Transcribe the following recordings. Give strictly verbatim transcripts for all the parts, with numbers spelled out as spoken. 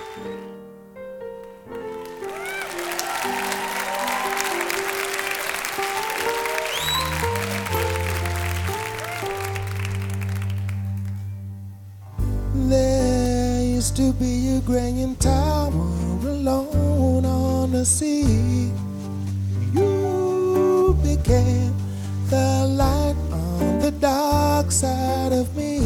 There used to be a graying tower alone on the sea. You became the light on the dark side of me.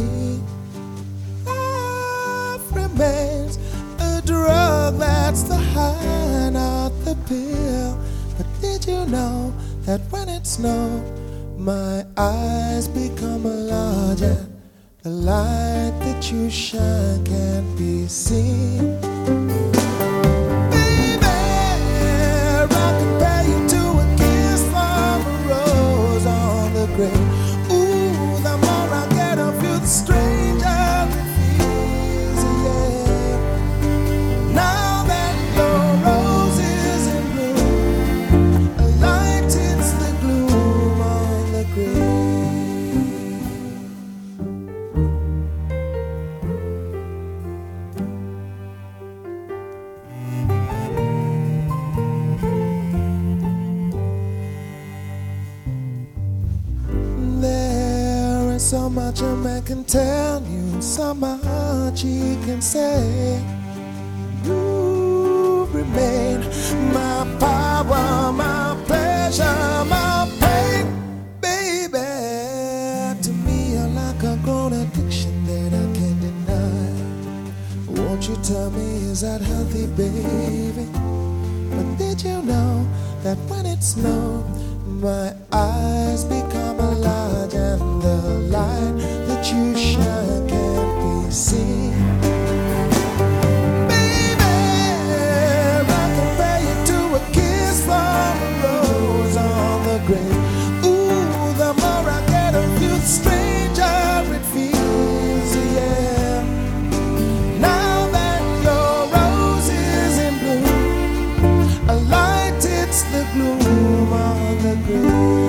Love remains a drug that's the high, not the pill. But did you know that when it snows, my eyes become larger? The light that you shine can't be seen. Baby, I compare you to a kiss from a rose on the grave. Ooh, the more I get of you, the stranger it feels, yeah. Now that your rose is in bloom, a light hits the gloom on the grave. So much a man can tell you, so much he can say. You remain my power, my pleasure, my pain. Baby, to me you're like a grown addiction that I can't deny. Won't you tell me, is that healthy, baby? But did you know that when it snows, my eyes become large and the light that you shine can't be seen? Baby, I compare you to a kiss from a rose on the grave. Ooh, the more I get of you, the stranger it feels, yeah. Now that your rose is in bloom, a light hits the gloom on the grave.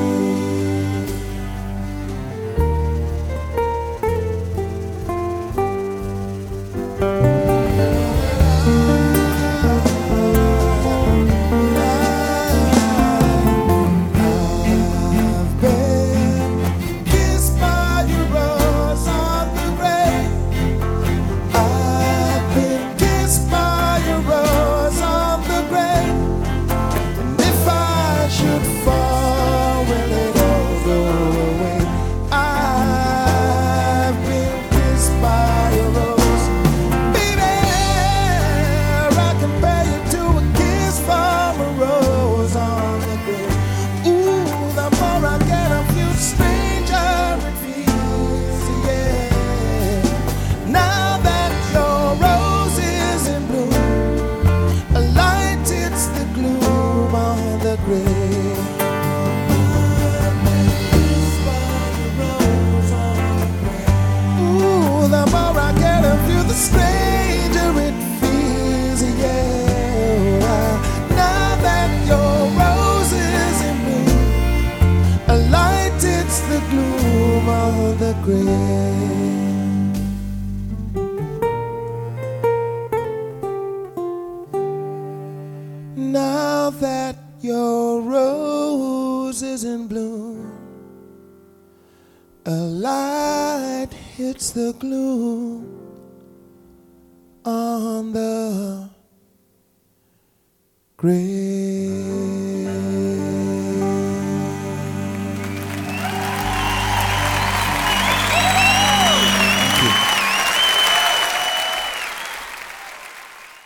Ooh, the more I get of you, the stranger it feels, yeah. Now that your rose is in bloom, a light hits the gloom of the grave. Now that your rose is in bloom, a light hits the gloom on the grave.